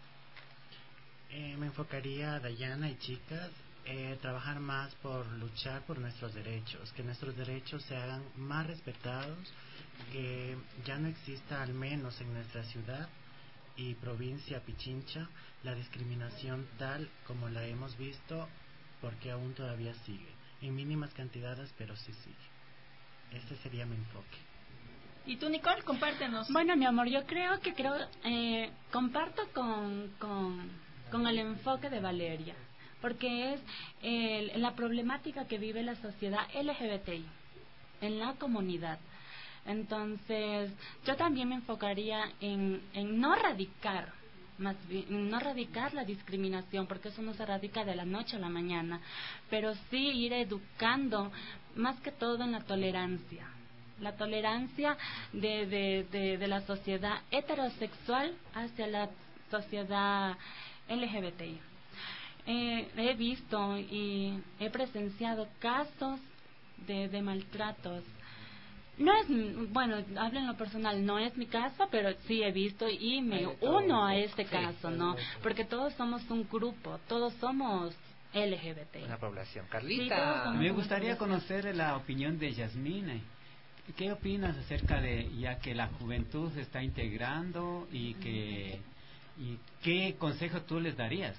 Eh, me enfocaría, Dayana y chicas, eh, trabajar más por luchar por nuestros derechos, que nuestros derechos se hagan más respetados, que ya no exista, al menos en nuestra ciudad y provincia Pichincha, la discriminación tal como la hemos visto, porque aún todavía sigue, en mínimas cantidades, pero sí sigue. Este sería mi enfoque. ¿Y tú, Nicole? Compártenos. Bueno, mi amor, yo creo que creo eh, comparto con, con, con el enfoque de Valeria, porque es el, la problemática que vive la sociedad L G B T I en la comunidad. Entonces, yo también me enfocaría en, en no radicar, más bien, en no radicar la discriminación, porque eso no se radica de la noche a la mañana, pero sí ir educando más que todo en la tolerancia. La tolerancia de, de, de, de la sociedad heterosexual hacia la sociedad L G B T I. Eh, he visto y he presenciado casos de, de maltratos. No es, bueno, hablo en lo personal, no es mi caso, pero sí he visto y me uno a este caso, ¿no? Porque todos somos un grupo, todos somos L G B T. Una población. Carlita. Sí, me gustaría conocer la opinión de Yasmina. ¿Qué opinas acerca de, ya que la juventud se está integrando y que y qué consejo tú les darías?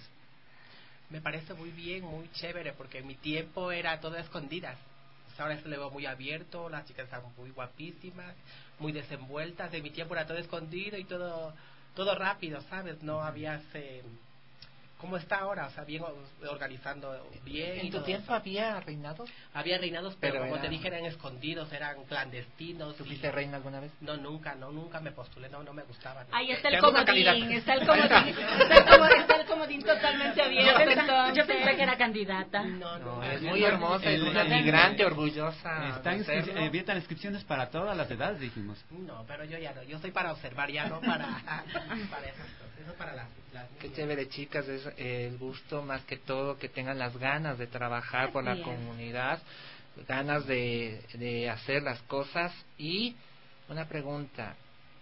Me parece muy bien, muy chévere, porque en mi tiempo era todo a escondidas. Ahora se le veo muy abierto, las chicas están muy guapísimas, muy desenvueltas. En mi tiempo era todo escondido y todo todo rápido, ¿sabes? No había ese... ¿Cómo está ahora? O sea, bien organizando bien. ¿En y tu todo tiempo eso. había reinados? Había reinados, pero, Pero como era... te dije, eran escondidos, eran clandestinos. ¿Tú fuiste reina alguna vez? No, nunca, no, nunca me postulé, no, no me gustaba. Ahí está el Tengo comodín, está el comodín, está el comodín, está el comodín totalmente abierto. Yo pensé, entonces. yo pensé que era candidata. No, no, no es muy hermosa, es una migrante orgullosa. Están inscri- abiertas inscripciones para todas las edades, dijimos. No, pero yo ya no, yo soy para observar, ya no para, para esas cosas, eso para las... las Qué chévere, chicas, es el gusto más que todo que tengan las ganas de trabajar por la Bien. comunidad, ganas de, de hacer las cosas. Y una pregunta,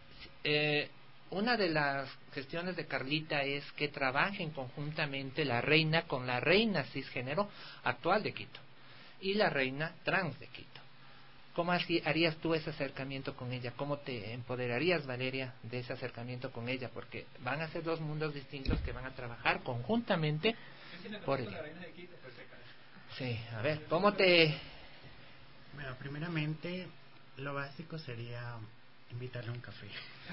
eh, una de las gestiones de Carlita es que trabajen conjuntamente la reina con la reina cisgénero actual de Quito y la reina trans de Quito. ¿Cómo así harías tú ese acercamiento con ella? ¿Cómo te empoderarías, Valeria, de ese acercamiento con ella? Porque van a ser dos mundos distintos que van a trabajar conjuntamente por ella. Sí, a ver, ¿cómo te...? Bueno, primeramente, lo básico sería invitarle a un café.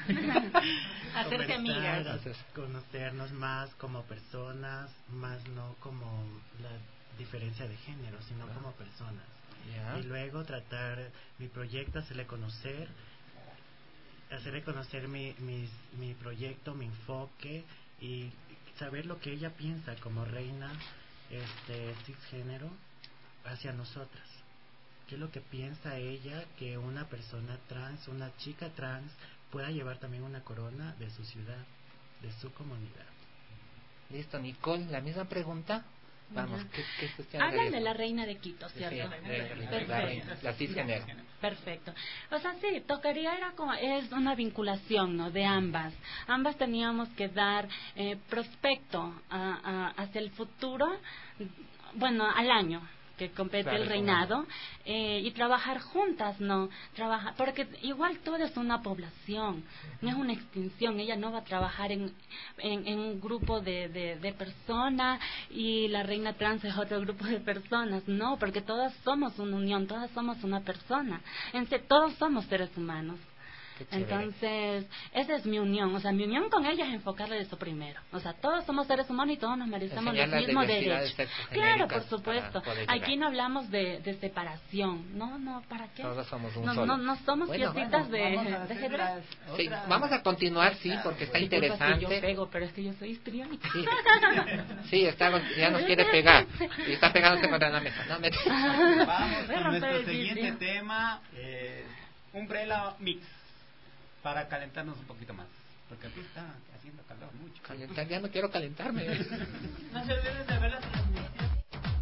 Hacerse amigas. Conocernos más como personas, más no como la diferencia de género, sino Ah. como personas. Yeah. Y luego tratar mi proyecto, hacerle conocer, hacerle conocer mi, mi, mi proyecto, mi enfoque y saber lo que ella piensa como reina este cisgénero hacia nosotras. ¿Qué es lo que piensa ella que una persona trans, una chica trans pueda llevar también una corona de su ciudad, de su comunidad? Listo, Nicole, la misma pregunta. Vamos, ¿qué, qué cuestión Hablan sería? de la reina de Quito, ¿cierto? Sí, de- de- de- Perfecto. la reina, la cisgenera. Perfecto. O sea, sí, tocaría, era como, es una vinculación, ¿no? De ambas. Ambas teníamos que dar eh, prospecto a, a- hacia el futuro, bueno, al año que compete Claro, el reinado, eh, y trabajar juntas, ¿no? Trabaja, porque igual todo es una población, no es una extinción. Ella no va a trabajar en, en, en un grupo de, de, de personas y la reina trans es otro grupo de personas, no, porque todas somos una unión, todas somos una persona, en se- todos somos seres humanos. Entonces, esa es mi unión, o sea, mi unión con ella es enfocarle de eso primero. O sea, todos somos seres humanos y todos nos merecemos Enseñar los la mismos diversidad de derechos. sexos Claro, genéricas por supuesto. para poder Aquí llegar. no hablamos de, de separación. No, no, ¿para qué? Todos somos un no, solo. no, no somos Bueno, piecitas bueno, vamos de, a de hacer ajedrez. las Sí, vamos a continuar, sí, porque está Disculpa interesante. que yo pego, pero es que yo soy histriónica. Sí, sí está, ya nos quiere pegar. Y está pegándose contra la mesa. No, me... Vamos Voy a con romper nuestro el siguiente vidrio. tema, eh, Umbrella Mix, para calentarnos un poquito más, porque aquí está haciendo calor mucho. Calentar, ya no quiero calentarme. No se olviden de ver la transmisión.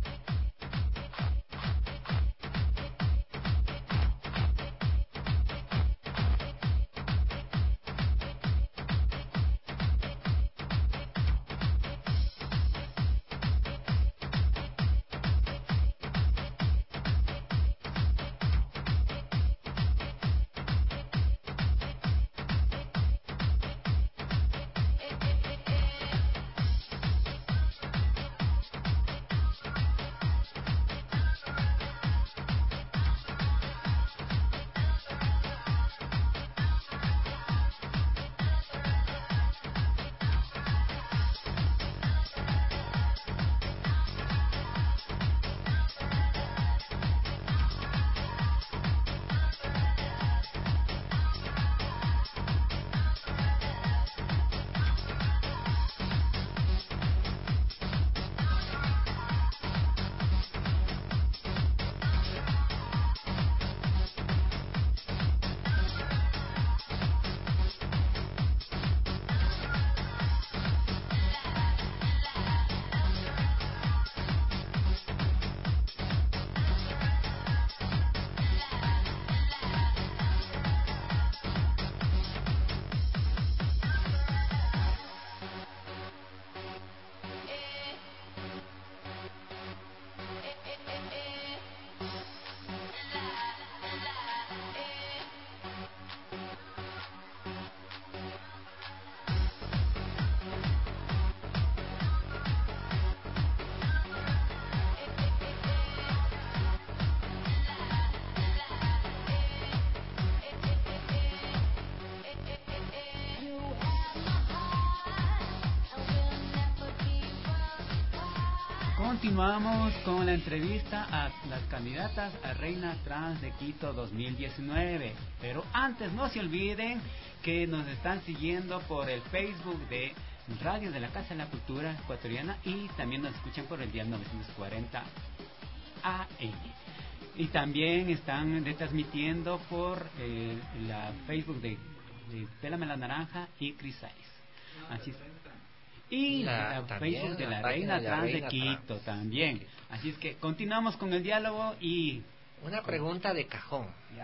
Continuamos con la entrevista a las candidatas a Reina Trans de Quito dos mil diecinueve. Pero antes no se olviden que nos están siguiendo por el Facebook de Radio de la Casa de la Cultura Ecuatoriana y también nos escuchan por el dial novecientos cuarenta A M. Y también están retransmitiendo por eh, la Facebook de, de Pélame la Naranja y Crisais. Así es. Y La- la, también Facebook de la la página Reina de la Trans de Reina Quito también. Así es que continuamos con el diálogo y... Una pregunta de cajón.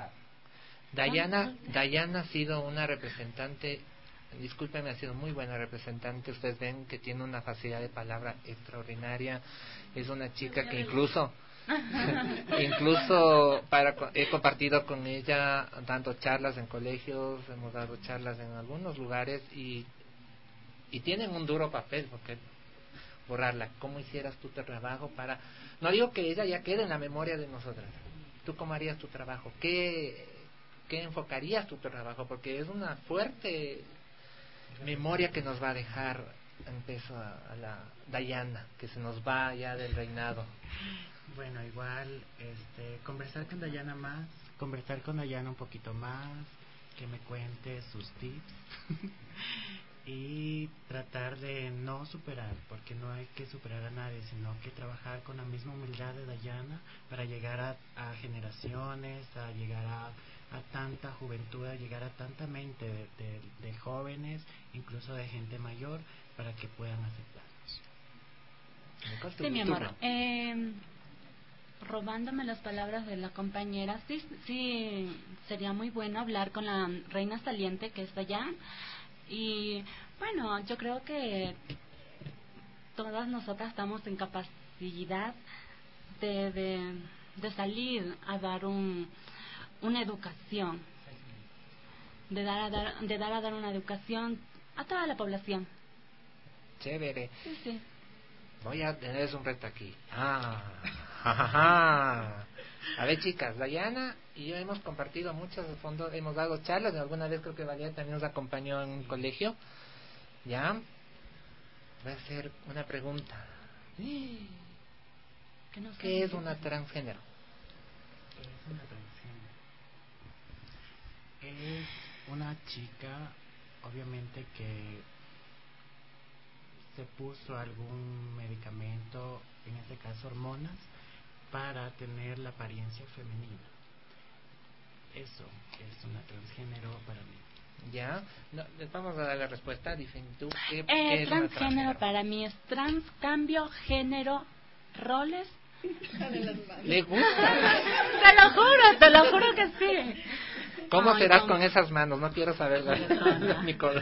Dayana, Dayana ha sido una representante, discúlpeme, ha sido muy buena representante. Ustedes ven que tiene una facilidad de palabra extraordinaria. Es una chica que incluso... incluso para he compartido con ella dando charlas en colegios, hemos dado charlas en algunos lugares y y tienen un duro papel porque borrarla. ¿Cómo hicieras tú tu trabajo para...? No digo que ella ya quede en la memoria de nosotras. ¿Tú cómo harías tu trabajo? ¿Qué, qué enfocarías tu trabajo? Porque es una fuerte memoria que nos va a dejar en peso a, a la Dayana, que se nos va ya del reinado. Bueno, igual, este, conversar con Dayana más, conversar con Dayana un poquito más, que me cuente sus tips y tratar de no superar, porque no hay que superar a nadie, sino que trabajar con la misma humildad de Dayana para llegar a, a generaciones, a llegar a, a tanta juventud, a llegar a tanta mente de, de, de jóvenes, incluso de gente mayor, para que puedan aceptarnos. Nicole, tu, Sí, mi tu amor. turno. Eh, robándome las palabras de la compañera, sí, sí, sería muy bueno hablar con la reina saliente que está allá. Y bueno, yo creo que todas nosotras estamos en capacidad de, de, de salir a dar un, una educación, de dar, a dar, de dar a dar una educación a toda la población. Chévere. Sí, sí. Voy a tener un reto aquí. Ah, jajaja. A ver, chicas, Dayana y yo hemos compartido muchos de fondo, hemos dado charlas, alguna vez creo que Valeria también nos acompañó en un colegio. ¿Ya? Voy a hacer una pregunta. ¿Qué, no ¿Qué es una transgénero? ¿Qué es una transgénero? Es una chica, obviamente, que se puso algún medicamento, en este caso hormonas, para tener la apariencia femenina. Eso es una transgénero para mí. Ya, no, les vamos a dar la respuesta. Dicen tú, ¿qué, Eh, qué es una transgénero transgénero? para mí es trans, cambio, género, roles. ¿Le gusta? Te lo juro, te lo juro que sí. ¿Cómo Ay, serás no. con esas manos? No quiero saberlo, Nicole.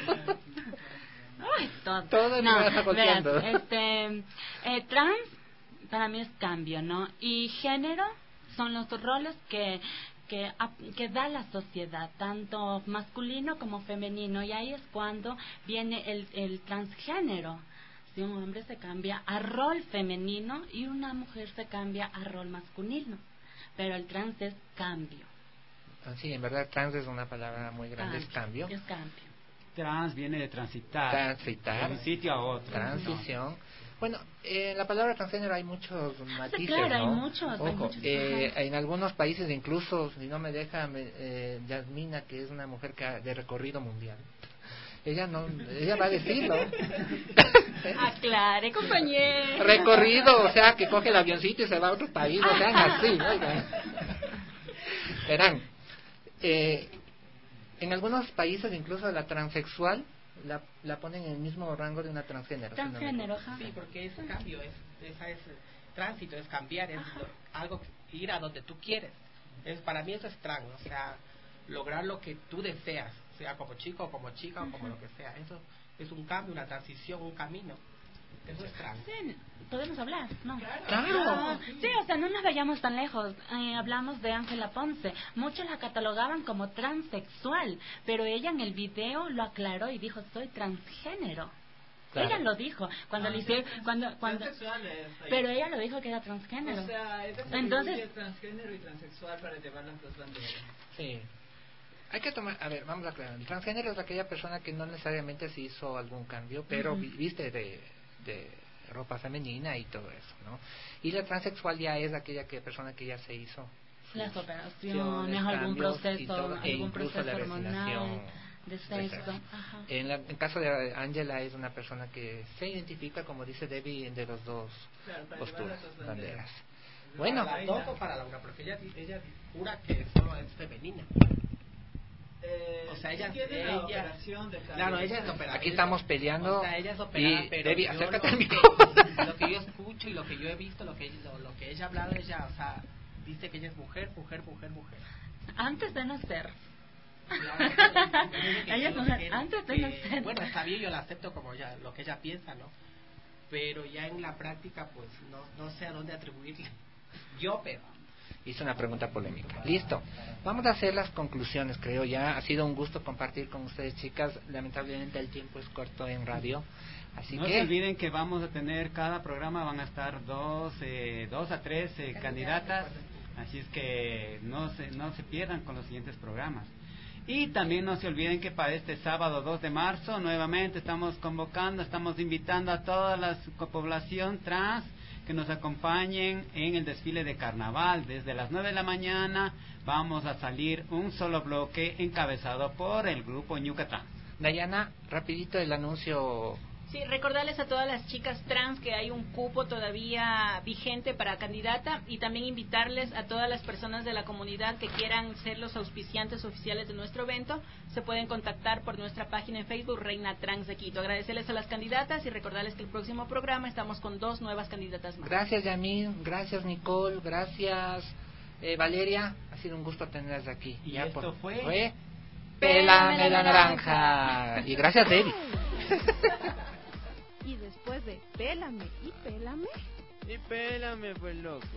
Ay, todo. Todo no, me vas agoteando. verás, este, eh, trans para mí es cambio, ¿no? Y género son los roles que que, que da la sociedad, tanto masculino como femenino, y ahí es cuando viene el, el transgénero. Si un hombre se cambia a rol femenino y una mujer se cambia a rol masculino, pero el trans es cambio. Sí, en verdad trans es una palabra muy grande, es cambio. Es cambio. Trans viene de transitar. Transitar. De un sitio a otro. Transición. Bueno, en la palabra transgénero hay muchos matices, claro, ¿no? hay muchos, Ojo, hay muchos, eh, ajá. en algunos países incluso, si no me deja, me, eh, Yasmina, que es una mujer que ha- de recorrido mundial, ella no, ella va a decirlo. Aclare, compañero. Recorrido, o sea, que coge el avioncito y se va a otro país, no sean así, oigan. Verán, eh, en algunos países incluso la transexual la, la ponen en el mismo rango de una transgénero. si no me Transgénero, equivoco. ajá. Sí, porque es cambio, es, esa es eh, tránsito, es cambiar, es lo- algo que- ir a donde tú quieres. Es para mí eso es trans, o sea, lograr lo que tú deseas, sea como chico, o como chica, o como lo que sea. Eso es un cambio, una transición, un camino. Eso es trans. Sí, podemos hablar, ¿no? Claro. Ah, sí, o sea, no nos vayamos tan lejos. Eh, hablamos de Ángela Ponce. Muchos la catalogaban como transexual, pero ella en el video lo aclaró y dijo, soy transgénero. Claro. Ella lo dijo cuando No, le hicieron, trans- cuando, cuando, transexual es ahí. pero ella lo dijo que era transgénero. O sea, es de Entonces, transgénero y transexual para llevar las dos banderas. Sí. Hay que tomar, a ver, vamos a aclarar. El transgénero es aquella persona que no necesariamente se hizo algún cambio, pero Ujú. vi- viste de, de ropa femenina y todo eso, ¿no? Y la transexual ya es aquella que persona que ya se hizo las operaciones, acciones, algún cambios y proceso, todo, e algún incluso proceso la hormonal, resignación de de sexo. sexo. Ajá. En la, en caso de Angela es una persona que se identifica, como dice Debbie, de los dos Claro, para posturas, llevar las dos banderas. banderas. Bueno, ¿Para las dos o para la una? Porque ella, ella jura que solo es femenina. Eh, O sea, ella, tiene la ella operación de cambio. claro, ella es operada. Aquí estamos peleando O sea, ella es operada, y pero Debbie, yo acércate lo al que- micrófono. Lo que yo escucho y lo que yo he visto, lo que lo, lo que ella ha hablado, ella, o sea, dice que ella es mujer, mujer, mujer, mujer. Antes de nacer. Claro, Ella es mujer, antes de que- nacer. Bueno, está bien, yo la acepto como ya, lo que ella piensa, ¿no? Pero ya en la práctica, pues, no, no sé a dónde atribuirle. Yo, pero... Hice una pregunta polémica. Listo. Vamos a hacer las conclusiones, creo ya. Ha sido un gusto compartir con ustedes, chicas. Lamentablemente el tiempo es corto en radio. Así No que... se olviden que vamos a tener, cada programa van a estar dos, eh, dos a tres eh, candidatas. Así es que no se, no se pierdan con los siguientes programas. Y también no se olviden que para este sábado dos de marzo nuevamente estamos convocando, estamos invitando a toda la población trans que nos acompañen en el desfile de carnaval. Desde las nueve de la mañana vamos a salir un solo bloque encabezado por el grupo Ñucatán. Dayana, rapidito el anuncio Sí, recordarles a todas las chicas trans que hay un cupo todavía vigente para candidata y también invitarles a todas las personas de la comunidad que quieran ser los auspiciantes oficiales de nuestro evento, se pueden contactar por nuestra página en Facebook Reina Trans de Quito. Agradecerles a las candidatas y recordarles que el próximo programa estamos con dos nuevas candidatas más. Gracias, Yamil, gracias, Nicole, gracias, eh, Valeria, ha sido un gusto tenerlas aquí. Y ya esto por, fue... fue Pélame la naranja. Y gracias, David. Y después de pélame y pélame. Y pélame, pues loco.